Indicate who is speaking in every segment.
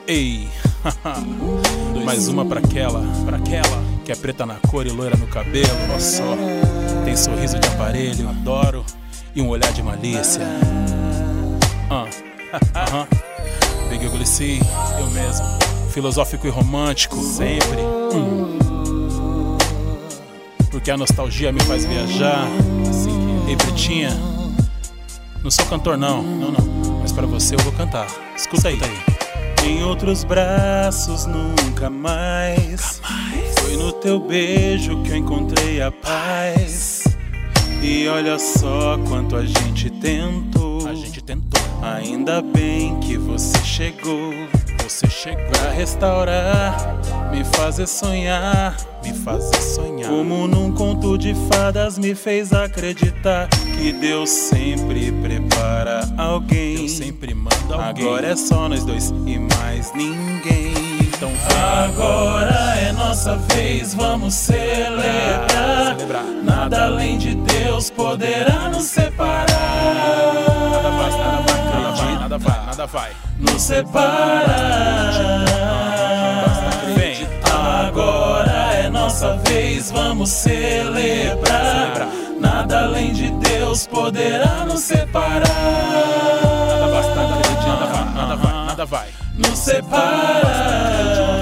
Speaker 1: Ei, mais uma pra aquela que é preta na cor e loira no cabelo. Ó só, tem sorriso de aparelho, adoro, e um olhar de malícia. Big Ugly C, eu mesmo, filosófico e romântico, sempre. Porque a nostalgia me faz viajar. Ei, pretinha, não sou cantor não, mas pra você eu vou cantar. Escuta aí.
Speaker 2: Em outros braços nunca mais. Foi no teu beijo que eu encontrei a paz. E olha só quanto a gente tentou. Ainda bem que você chegou. Pra restaurar, me fazer sonhar. Como num conto de fadas me fez acreditar que Deus sempre prepara alguém.
Speaker 1: Deus sempre manda alguém.
Speaker 2: Agora é só nós dois e mais ninguém.
Speaker 1: Então vem.
Speaker 2: Agora é nossa vez, vamos celebrar. Nada além de Deus poderá nos separar.
Speaker 1: Nada vai
Speaker 2: nos separar.
Speaker 1: Vem.
Speaker 2: Agora é nossa vez, vamos celebrar. Nada além de Deus poderá nos separar.
Speaker 1: Nada vai
Speaker 2: nos separar.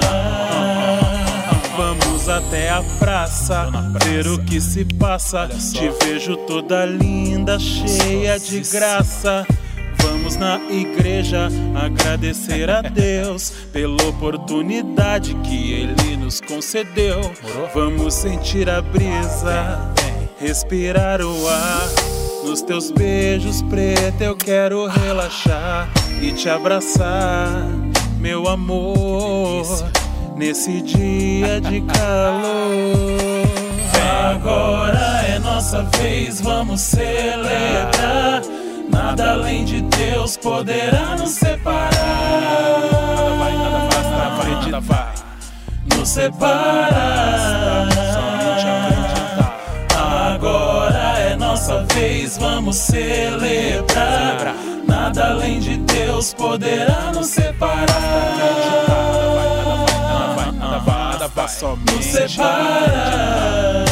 Speaker 2: Vamos até a praça, ver o que se passa. Te vejo toda linda, cheia de graça. Vamos na igreja agradecer a Deus pela oportunidade que Ele nos concedeu. Vamos sentir a brisa, respirar o ar. Nos teus beijos, preta, eu quero relaxar e te abraçar, meu amor, nesse dia de calor. Agora é nossa vez, vamos celebrar. Nada além de Deus poderá nos separar.
Speaker 1: Nada vai
Speaker 2: nos separar. Agora é nossa vez, vamos celebrar. Nada além de Deus poderá nos separar.
Speaker 1: Nada vai somente
Speaker 2: nos separar.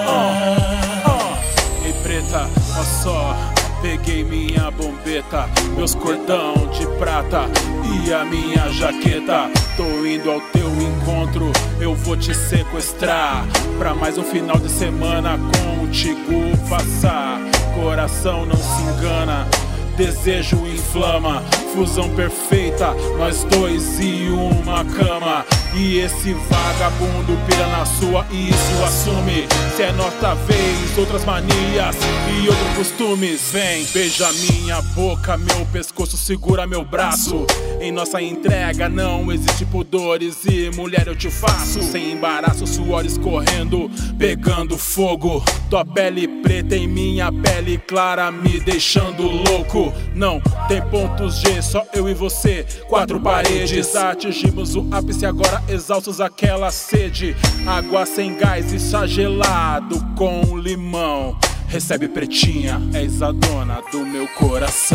Speaker 1: Ei, preta, ó só, peguei minha bombeta, meus cordão de prata e a minha jaqueta. Tô indo ao teu encontro, eu vou te sequestrar pra mais um final de semana contigo passar. Coração não se engana, desejo inflama, fusão perfeita, nós dois e uma cama. E esse vagabundo pira na sua e isso assume. Se é nossa vez, outras manias e outros costumes. Vem, beija minha boca, meu pescoço, segura meu braço. Em nossa entrega não existe pudores e mulher eu te faço. Sem embaraço, suor escorrendo, pegando fogo. Tua pele preta em minha pele clara, me deixando louco. Não tem pontos G, só eu e você, quatro paredes. Atingimos o ápice agora, exaustos aquela sede. Água sem gás e chá gelado com limão. Recebe, pretinha, és a dona do meu coração.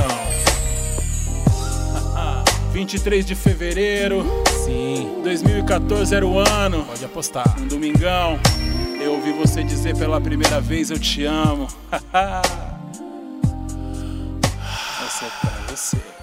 Speaker 1: 23 de fevereiro, sim,
Speaker 2: 2014 era o ano.
Speaker 1: Pode apostar.
Speaker 2: Um domingão, eu ouvi você dizer pela primeira vez eu te amo. Essa é pra você.